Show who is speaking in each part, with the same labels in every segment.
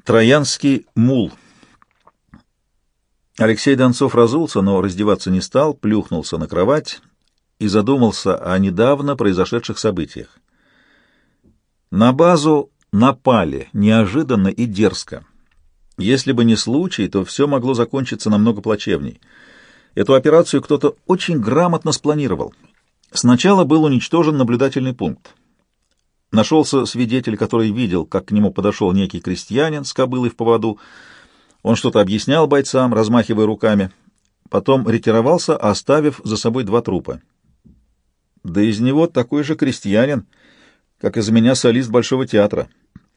Speaker 1: Троянский мул. Алексей Донцов разулся, но раздеваться не стал, плюхнулся на кровать и задумался о недавно произошедших событиях. На базу напали неожиданно и дерзко. Если бы не случай, то все могло закончиться намного плачевней. Эту операцию кто-то очень грамотно спланировал. Сначала был уничтожен наблюдательный пункт. Нашелся свидетель, который видел, как к нему подошел некий крестьянин с кобылой в поводу. Он что-то объяснял бойцам, размахивая руками. Потом ретировался, оставив за собой 2 трупа. Да из него такой же крестьянин, как из меня солист Большого театра.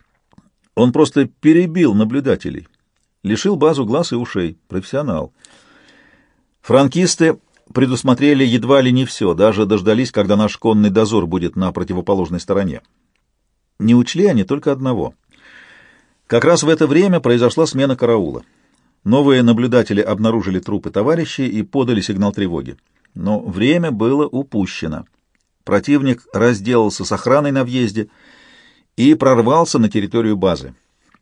Speaker 1: Он просто перебил наблюдателей, лишил базу глаз и ушей. Профессионал. Франкисты предусмотрели едва ли не все, даже дождались, когда наш конный дозор будет на противоположной стороне. Не учли они только одного. Как раз в это время произошла смена караула. Новые наблюдатели обнаружили трупы товарищей и подали сигнал тревоги. Но время было упущено. Противник разделался с охраной на въезде и прорвался на территорию базы.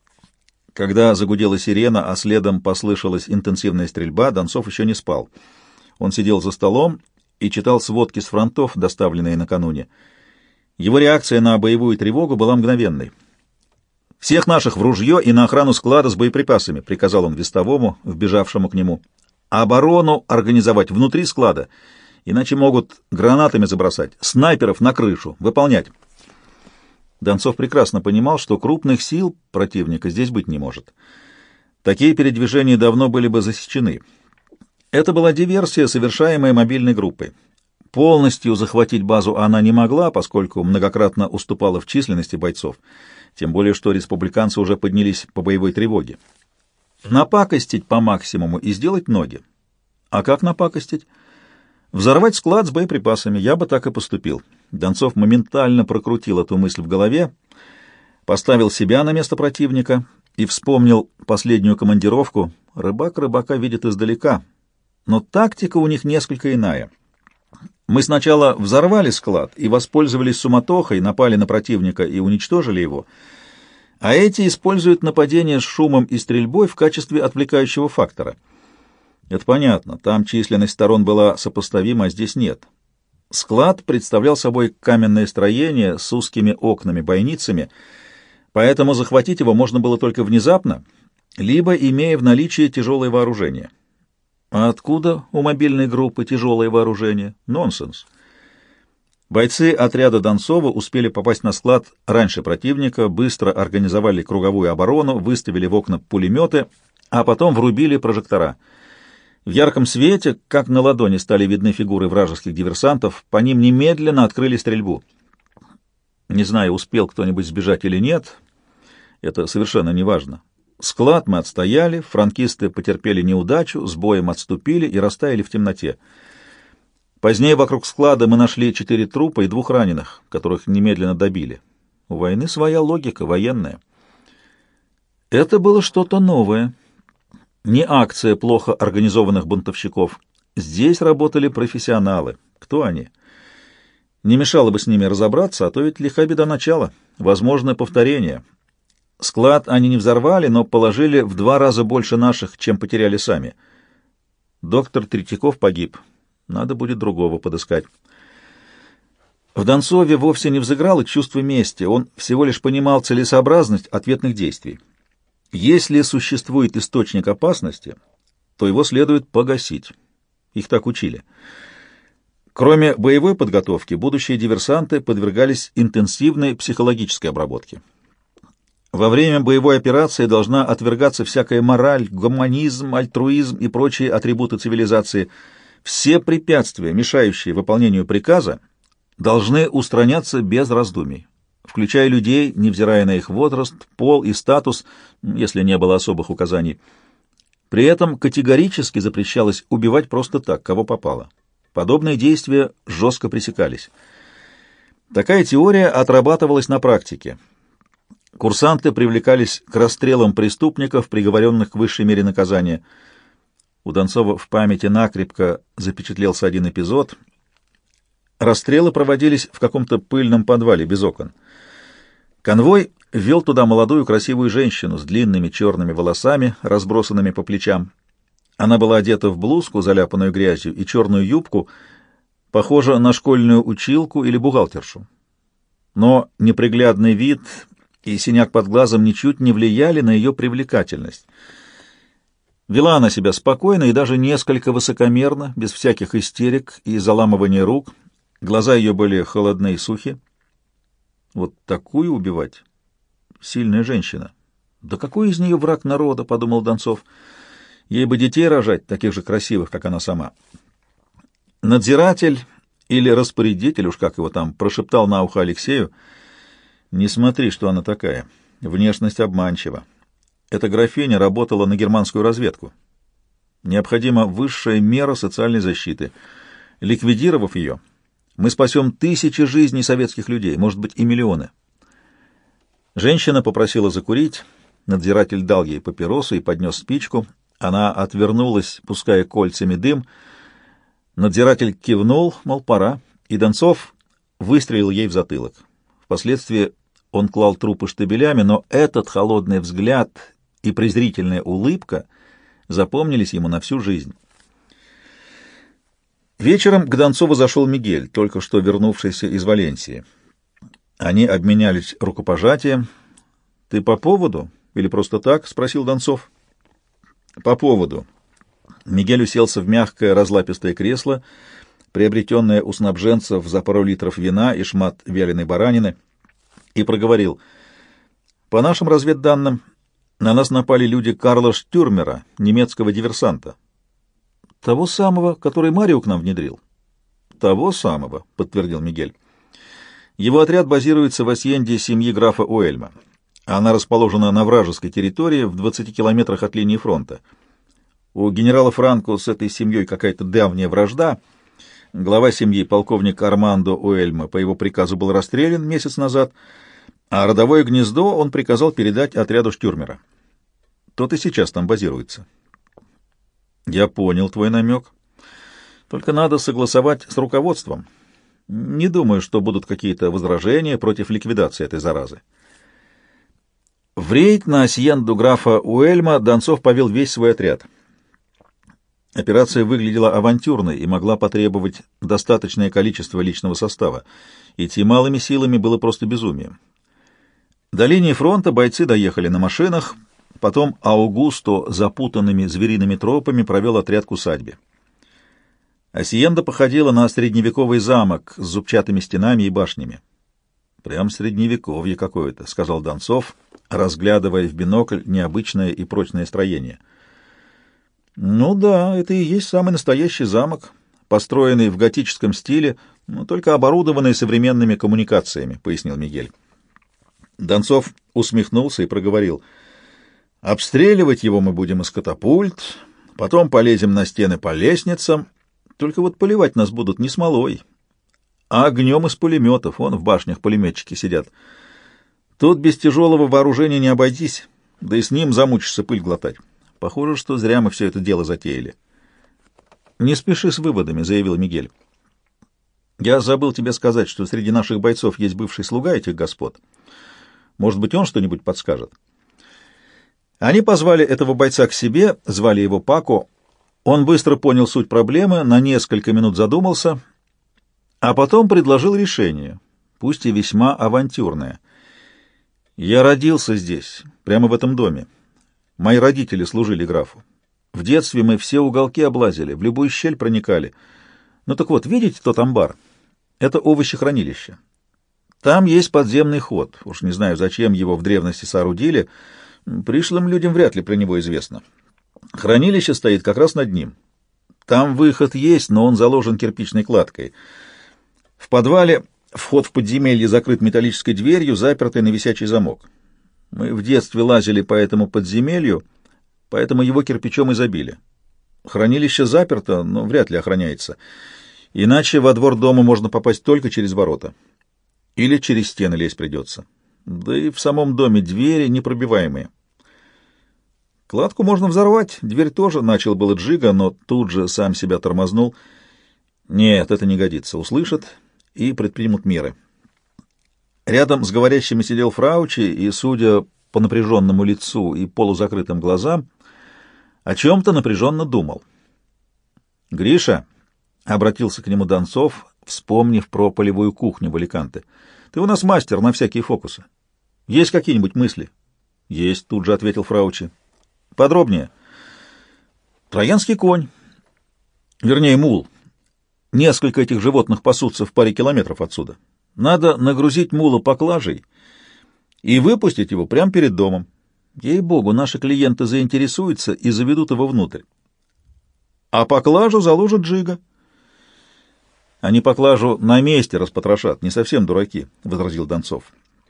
Speaker 1: Когда загудела сирена, а следом послышалась интенсивная стрельба, Донцов еще не спал. Он сидел за столом и читал сводки с фронтов, доставленные накануне. Его реакция на боевую тревогу была мгновенной. «Всех наших в ружье и на охрану склада с боеприпасами», — приказал он вестовому, вбежавшему к нему. «Оборону организовать внутри склада, иначе могут гранатами забросать. Снайперов на крышу. Выполнять». Донцов прекрасно понимал, что крупных сил противника здесь быть не может. Такие передвижения давно были бы засечены. Это была диверсия, совершаемая мобильной группой. Полностью захватить базу она не могла, поскольку многократно уступала в численности бойцов, тем более что республиканцы уже поднялись по боевой тревоге. Напакостить по максимуму и сделать ноги. А как напакостить? Взорвать склад с боеприпасами. Я бы так и поступил. Донцов моментально прокрутил эту мысль в голове, поставил себя на место противника и вспомнил последнюю командировку. Рыбак рыбака видит издалека. Но тактика у них несколько иная. Мы сначала взорвали склад и воспользовались суматохой, напали на противника и уничтожили его, а эти используют нападение с шумом и стрельбой в качестве отвлекающего фактора. Это понятно, там численность сторон была сопоставима, а здесь нет. Склад представлял собой каменное строение с узкими окнами-бойницами, поэтому захватить его можно было только внезапно, либо имея в наличии тяжелое вооружение. А откуда у мобильной группы тяжелое вооружение? Нонсенс. Бойцы отряда Донцова успели попасть на склад раньше противника, быстро организовали круговую оборону, выставили в окна пулеметы, а потом врубили прожектора. В ярком свете, как на ладони, стали видны фигуры вражеских диверсантов, по ним немедленно открыли стрельбу. Не знаю, успел кто-нибудь сбежать или нет, это совершенно не важно. Склад мы отстояли, франкисты потерпели неудачу, с боем отступили и растаяли в темноте. Позднее вокруг склада мы нашли 4 трупа и 2 раненых, которых немедленно добили. У войны своя логика, военная. Это было что-то новое. Не акция плохо организованных бунтовщиков. Здесь работали профессионалы. Кто они? Не мешало бы с ними разобраться, а то ведь лиха беда начала. Возможно, повторение. Склад они не взорвали, но положили в 2 раза больше наших, чем потеряли сами. Доктор Третьяков погиб. Надо будет другого подыскать. В Донцове вовсе не взыграло чувство мести, он всего лишь понимал целесообразность ответных действий. Если существует источник опасности, то его следует погасить. Их так учили. Кроме боевой подготовки, будущие диверсанты подвергались интенсивной психологической обработке. Во время боевой операции должна отвергаться всякая мораль, гуманизм, альтруизм и прочие атрибуты цивилизации. Все препятствия, мешающие выполнению приказа, должны устраняться без раздумий, включая людей, невзирая на их возраст, пол и статус, если не было особых указаний. При этом категорически запрещалось убивать просто так, кого попало. Подобные действия жестко пресекались. Такая теория отрабатывалась на практике. Курсанты привлекались к расстрелам преступников, приговоренных к высшей мере наказания. У Донцова в памяти накрепко запечатлелся один эпизод. Расстрелы проводились в каком-то пыльном подвале без окон. Конвой ввел туда молодую красивую женщину с длинными черными волосами, разбросанными по плечам. Она была одета в блузку, заляпанную грязью, и черную юбку, похожа на школьную училку или бухгалтершу. Но неприглядный вид и синяк под глазом ничуть не влияли на ее привлекательность. Вела она себя спокойно и даже несколько высокомерно, без всяких истерик и заламывания рук. Глаза ее были холодны и сухи. Вот такую убивать? Сильная женщина. Да какой из нее враг народа, — подумал Донцов. Ей бы детей рожать, таких же красивых, как она сама. Надзиратель или распорядитель, уж как его там, прошептал на ухо Алексею: «Не смотри, что она такая. Внешность обманчива. Эта графиня работала на германскую разведку. Необходима высшая мера социальной защиты. Ликвидировав ее, мы спасем тысячи жизней советских людей, может быть, и миллионы». Женщина попросила закурить. Надзиратель дал ей папиросу и поднес спичку. Она отвернулась, пуская кольцами дым. Надзиратель кивнул, мол, пора, и Донцов выстрелил ей в затылок. Впоследствии он клал трупы штабелями, но этот холодный взгляд и презрительная улыбка запомнились ему на всю жизнь. Вечером к Донцову зашел Мигель, только что вернувшийся из Валенсии. Они обменялись рукопожатием. «Ты по поводу или просто так?» — спросил Донцов. «По поводу». Мигель уселся в мягкое разлапистое кресло, приобретенное у снабженцев за пару литров вина и шмат вяленой баранины, и проговорил: «По нашим разведданным, на нас напали люди Карла Штюрмера, немецкого диверсанта». «Того самого, который Марию к нам внедрил?» «Того самого», — подтвердил Мигель. «Его отряд базируется в Асьенде семьи графа Уэльма. Она расположена на вражеской территории в 20 километрах от линии фронта. У генерала Франко с этой семьей какая-то давняя вражда. Глава семьи, полковник Армандо Уэльма, по его приказу был расстрелян месяц назад, а родовое гнездо он приказал передать отряду Штюрмера. Тот и сейчас там базируется». «Я понял твой намек. Только надо согласовать с руководством. Не думаю, что будут какие-то возражения против ликвидации этой заразы». В рейд на асьенду графа Уэльма Донцов повел весь свой отряд. Операция выглядела авантюрной и могла потребовать достаточное количество личного состава. Идти малыми силами было просто безумием. До линии фронта бойцы доехали на машинах, потом Аугусто запутанными звериными тропами провел отряд к усадьбе. Асьенда походила на средневековый замок с зубчатыми стенами и башнями. «Прям средневековье какое-то», — сказал Донцов, разглядывая в бинокль необычное и прочное строение. «Ну да, это и есть самый настоящий замок, построенный в готическом стиле, но только оборудованный современными коммуникациями», — пояснил Мигель. Донцов усмехнулся и проговорил: «Обстреливать его мы будем из катапульт, потом полезем на стены по лестницам, только вот поливать нас будут не смолой, а огнем из пулеметов. Вон в башнях пулеметчики сидят. Тут без тяжелого вооружения не обойтись, да и с ним замучишься пыль глотать. Похоже, что зря мы все это дело затеяли». «Не спеши с выводами», — заявил Мигель. «Я забыл тебе сказать, что среди наших бойцов есть бывший слуга этих господ. Может быть, он что-нибудь подскажет». Они позвали этого бойца к себе, звали его Пако. Он быстро понял суть проблемы, на несколько минут задумался, а потом предложил решение, пусть и весьма авантюрное. «Я родился здесь, прямо в этом доме. Мои родители служили графу. В детстве мы все уголки облазили, в любую щель проникали. Ну так вот, видите тот амбар? Это овощехранилище. Там есть подземный ход. Уж не знаю, зачем его в древности соорудили. Пришлым людям вряд ли про него известно. Хранилище стоит как раз над ним. Там выход есть, но он заложен кирпичной кладкой. В подвале вход в подземелье закрыт металлической дверью, запертой на висячий замок. Мы в детстве лазили по этому подземелью, поэтому его кирпичом и забили. Хранилище заперто, но вряд ли охраняется. Иначе во двор дома можно попасть только через ворота. Или через стены лезть придется. Да и в самом доме двери непробиваемые. Кладку можно взорвать, дверь тоже, начал было Джига, но тут же сам себя тормознул. Нет, это не годится, услышат и предпримут меры. Рядом с говорящими сидел Фраучи и, судя по напряженному лицу и полузакрытым глазам, о чем-то напряженно думал. «Гриша», — обратился к нему Донцов, вспомнив про полевую кухню в Аликанте, — «ты у нас мастер на всякие фокусы. Есть какие-нибудь мысли?» «Есть», — тут же ответил Фраучи. «Подробнее». «Троянский конь, вернее, мул. Несколько этих животных пасутся в паре километров отсюда. Надо нагрузить мула поклажей и выпустить его прямо перед домом. Ей-богу, наши клиенты заинтересуются и заведут его внутрь. А поклажу заложит Джига». «Они поклажу на месте распотрошат, не совсем дураки», — возразил Донцов.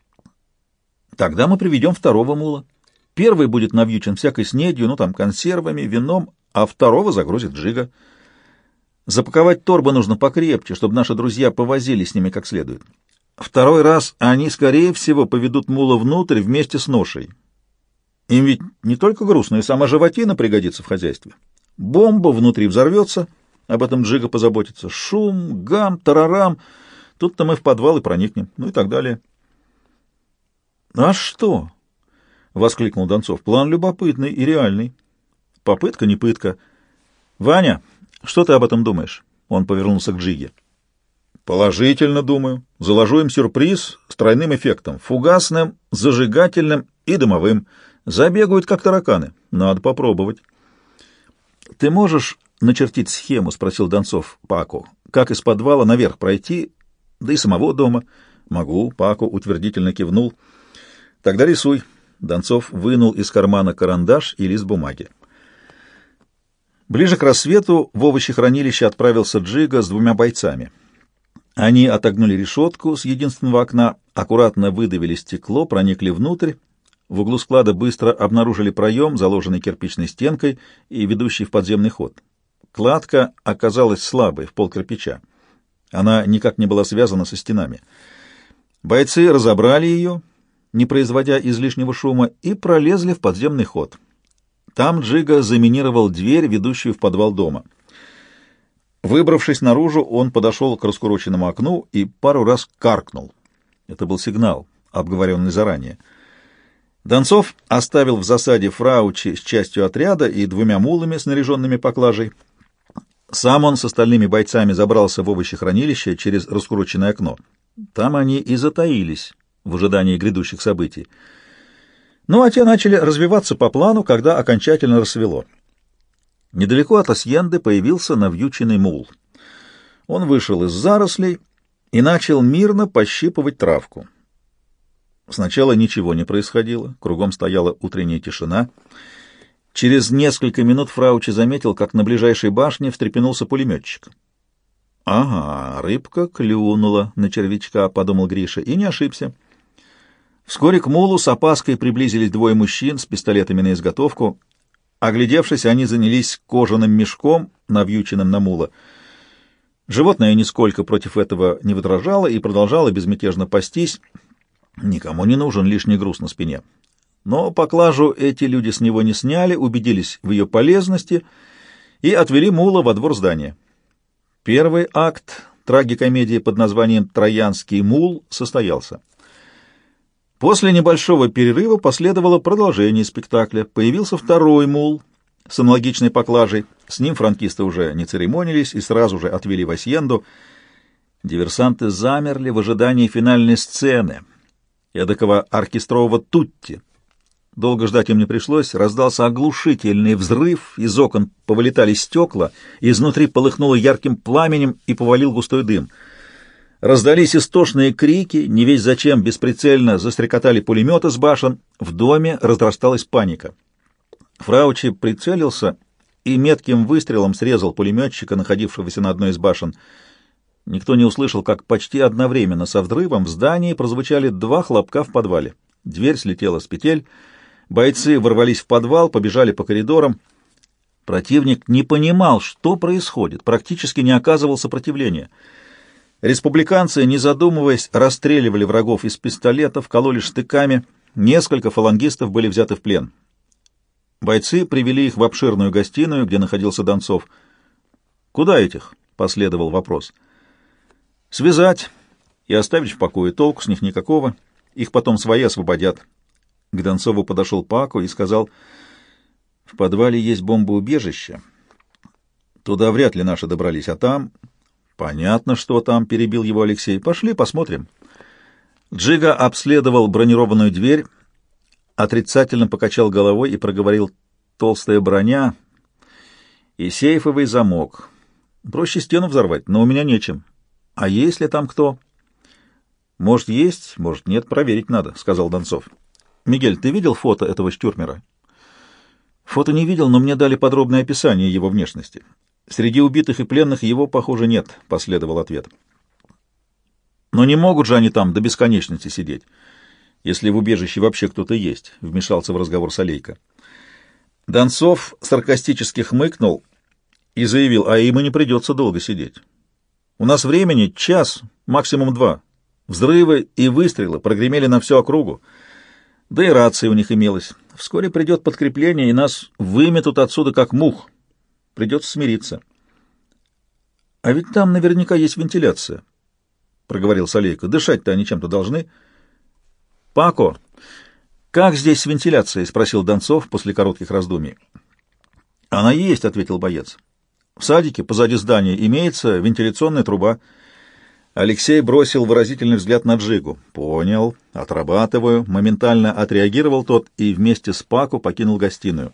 Speaker 1: «Тогда мы приведем второго мула. Первый будет навьючен всякой снедью, ну там, консервами, вином, а второго загрузит Джига. Запаковать торбы нужно покрепче, чтобы наши друзья повозили с ними как следует. Второй раз они, скорее всего, поведут мула внутрь вместе с ношей. Им ведь не только груз, но и сама животина пригодится в хозяйстве. Бомба внутри взорвется, об этом Джига позаботится. Шум, гам, тарарам. Тут-то мы в подвал и проникнем, ну и так далее». «А что?» — воскликнул Донцов. «План любопытный и реальный. Попытка не пытка. Ваня, что ты об этом думаешь?» Он повернулся к Джиге. «Положительно думаю. Заложу им сюрприз с тройным эффектом. Фугасным, зажигательным и дымовым. Забегают, как тараканы. Надо попробовать». «Ты можешь начертить схему?» — спросил Донцов Паку. «Как из подвала наверх пройти, да и самого дома?» «Могу», — Паку утвердительно кивнул. «Тогда рисуй». Донцов вынул из кармана карандаш и лист бумаги. Ближе к рассвету в овощехранилище отправился Джига с двумя бойцами. Они отогнули решетку с единственного окна, аккуратно выдавили стекло, проникли внутрь. В углу склада быстро обнаружили проем, заложенный кирпичной стенкой и ведущий в подземный ход. Кладка оказалась слабой, в пол кирпича. Она никак не была связана со стенами. Бойцы разобрали ее, не производя излишнего шума, и пролезли в подземный ход. Там Джига заминировал дверь, ведущую в подвал дома. Выбравшись наружу, он подошел к раскуроченному окну и пару раз каркнул. Это был сигнал, обговоренный заранее. Донцов оставил в засаде Фраучи с частью отряда и двумя мулами, снаряженными поклажей. Сам он с остальными бойцами забрался в овощехранилище через раскуроченное окно. Там они и затаились в ожидании грядущих событий. Ну, а те начали развиваться по плану, когда окончательно рассвело. Недалеко от Асьенды появился навьюченный мул. Он вышел из зарослей и начал мирно пощипывать травку. Сначала ничего не происходило, кругом стояла утренняя тишина. Через несколько минут Фраучи заметил, как на ближайшей башне встрепенулся пулеметчик. «Ага, рыбка клюнула на червячка», — подумал Гриша, и не ошибся. Вскоре к мулу с опаской приблизились двое мужчин с пистолетами на изготовку. Оглядевшись, они занялись кожаным мешком, навьюченным на мула. Животное нисколько против этого не возражало и продолжало безмятежно пастись. Никому не нужен лишний груз на спине. Но поклажу эти люди с него не сняли, убедились в ее полезности и отвели мула во двор здания. Первый акт трагикомедии под названием «Троянский мул» состоялся. После небольшого перерыва последовало продолжение спектакля. Появился второй мул с аналогичной поклажей. С ним франкисты уже не церемонились и сразу же отвели в Асьенду. Диверсанты замерли в ожидании финальной сцены, эдакого оркестрового тутти. Долго ждать им не пришлось. Раздался оглушительный взрыв, из окон повылетали стекла, изнутри полыхнуло ярким пламенем и повалил густой дым. Раздались истошные крики, не весть зачем бесприцельно застрекотали пулеметы с башен, в доме разрасталась паника. Фраучи прицелился и метким выстрелом срезал пулеметчика, находившегося на одной из башен. Никто не услышал, как почти одновременно со взрывом в здании прозвучали два хлопка в подвале. Дверь слетела с петель, бойцы ворвались в подвал, побежали по коридорам. Противник не понимал, что происходит, практически не оказывал сопротивления. Республиканцы, не задумываясь, расстреливали врагов из пистолетов, кололи штыками. Несколько фалангистов были взяты в плен. Бойцы привели их в обширную гостиную, где находился Донцов. «Куда этих?» — последовал вопрос. «Связать и оставить в покое. Толку с них никакого. Их потом свои освободят. К Донцову подошел Пако и сказал: в подвале есть бомбоубежище. Туда вряд ли наши добрались, а там... Понятно, что там, перебил его Алексей. Пошли, посмотрим. Джига обследовал бронированную дверь, отрицательно покачал головой и проговорил: толстая броня и сейфовый замок. Проще стену взорвать, но у меня нечем. А есть ли там кто? Может, есть, может, нет, проверить надо, сказал Донцов. Мигель, ты видел фото этого Штюрмера? Фото не видел, но мне дали подробное описание его внешности. Среди убитых и пленных его, похоже, нет, последовал ответ. Но не могут же они там до бесконечности сидеть, если в убежище вообще кто-то есть, вмешался в разговор Солейко. Донцов саркастически хмыкнул и заявил: а им и не придется долго сидеть. У нас времени час, максимум 2. Взрывы и выстрелы прогремели на всю округу. Да и рация у них имелась. Вскоре придет подкрепление, и нас выметут отсюда как мух. Придется смириться. — А ведь там наверняка есть вентиляция, — проговорил Солейко. — Дышать-то они чем-то должны. — Пако, как здесь с вентиляцией? — спросил Донцов после коротких раздумий. — Она есть, — ответил боец. — В садике позади здания имеется вентиляционная труба. Алексей бросил выразительный взгляд на Джигу. — Понял, отрабатываю. Моментально отреагировал тот и вместе с Пако покинул гостиную.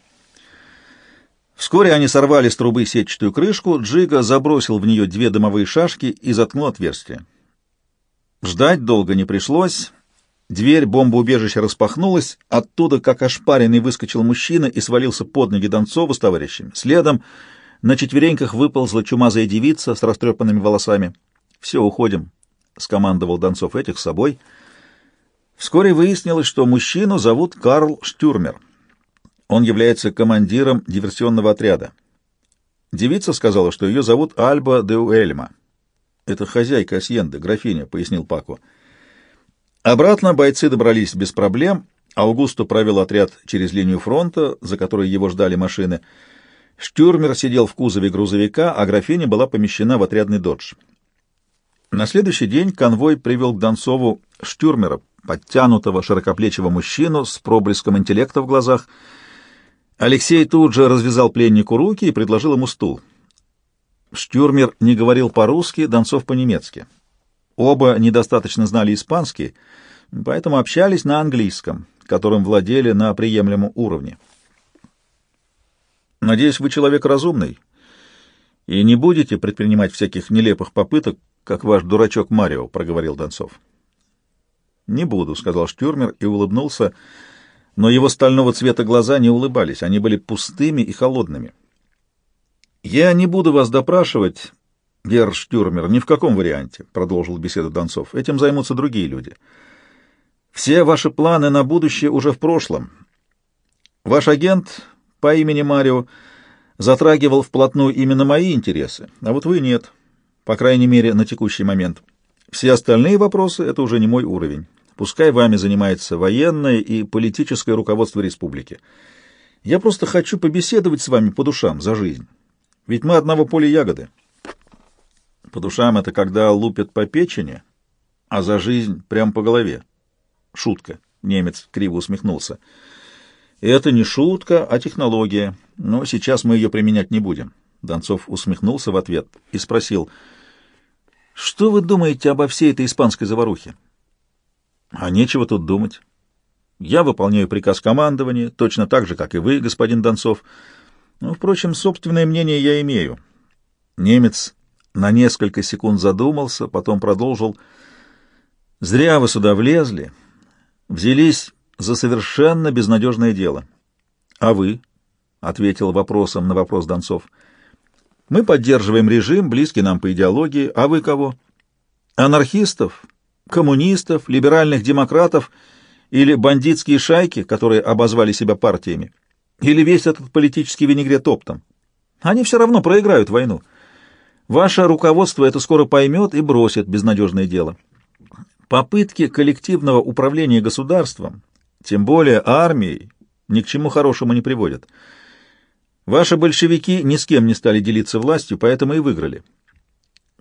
Speaker 1: Вскоре они сорвали с трубы сетчатую крышку, Джига забросил в нее 2 дымовые шашки и заткнул отверстие. Ждать долго не пришлось. Дверь бомбоубежища распахнулась, оттуда, как ошпаренный, выскочил мужчина и свалился под ноги Донцову с товарищами. Следом на четвереньках выползла чумазая девица с растрепанными волосами. «Все, уходим», — скомандовал Донцов, — «этих с собой». Вскоре выяснилось, что мужчину зовут Карл Штюрмер. Он является командиром диверсионного отряда. Девица сказала, что ее зовут Альба де Уэльма. «Это хозяйка Асьенды, графиня», — пояснил Пако. Обратно бойцы добрались без проблем. Аугусто провел отряд через линию фронта, за которой его ждали машины. Штюрмер сидел в кузове грузовика, а графиня была помещена в отрядный додж. На следующий день конвой привел к Донцову Штюрмера, подтянутого широкоплечего мужчину с проблеском интеллекта в глазах. Алексей тут же развязал пленнику руки и предложил ему стул. Штюрмер не говорил по-русски, Донцов по-немецки. Оба недостаточно знали испанский, поэтому общались на английском, которым владели на приемлемом уровне. «Надеюсь, вы человек разумный и не будете предпринимать всяких нелепых попыток, как ваш дурачок Марио», — проговорил Донцов. «Не буду», — сказал Штюрмер и улыбнулся, но его стального цвета глаза не улыбались, они были пустыми и холодными. «Я не буду вас допрашивать, Герр Штюрмер, ни в каком варианте», — продолжил беседу Донцов. «Этим займутся другие люди. Все ваши планы на будущее уже в прошлом. Ваш агент по имени Марио затрагивал вплотную именно мои интересы, а вот вы нет, по крайней мере, на текущий момент. Все остальные вопросы — это уже не мой уровень. Пускай вами занимается военное и политическое руководство республики. Я просто хочу побеседовать с вами по душам за жизнь. Ведь мы одного поля ягоды». «По душам — это когда лупят по печени, а за жизнь прямо по голове». «Шутка», — немец криво усмехнулся. «Это не шутка, а технология, но сейчас мы ее применять не будем». Донцов усмехнулся в ответ и спросил: «Что вы думаете обо всей этой испанской заварухе?» «А нечего тут думать. Я выполняю приказ командования, точно так же, как и вы, господин Донцов. Но, впрочем, собственное мнение я имею». Немец на несколько секунд задумался, потом продолжил: «Зря вы сюда влезли, взялись за совершенно безнадежное дело». «А вы?» — ответил вопросом на вопрос Донцов. «Мы поддерживаем режим, близкий нам по идеологии. А вы кого? Анархистов, коммунистов, либеральных демократов или бандитские шайки, которые обозвали себя партиями? Или весь этот политический винегрет оптом? Они все равно проиграют войну. Ваше руководство это скоро поймет и бросит безнадежное дело. Попытки коллективного управления государством, тем более армией, ни к чему хорошему не приводят. Ваши большевики ни с кем не стали делиться властью, поэтому и выиграли.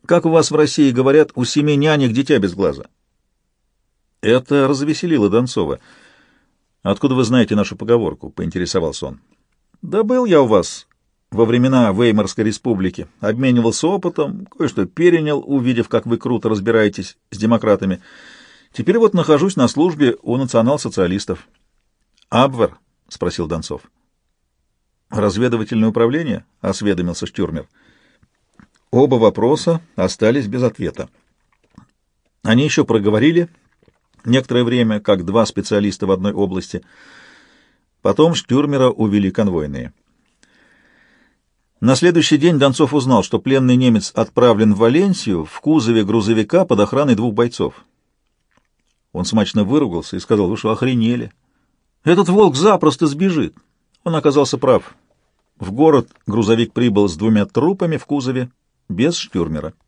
Speaker 1: Как у вас в России говорят, у 7 нянек дитя без глаза. Это развеселило Донцова. «Откуда вы знаете нашу поговорку?» — поинтересовался он. «Да был я у вас во времена Веймарской республики. Обменивался опытом, кое-что перенял, увидев, как вы круто разбираетесь с демократами. Теперь вот нахожусь на службе у национал-социалистов». «Абвер?» — спросил Донцов. «Разведывательное управление?» — осведомился Штюрмер. Оба вопроса остались без ответа. Они еще проговорили некоторое время, как два специалиста в одной области. Потом Штюрмера увели конвойные. На следующий день Донцов узнал, что пленный немец отправлен в Валенсию в кузове грузовика под охраной 2 бойцов. Он смачно выругался и сказал: «Вы что, охренели? Этот волк запросто сбежит». Он оказался прав. В город грузовик прибыл с 2 трупами в кузове, без Штюрмера.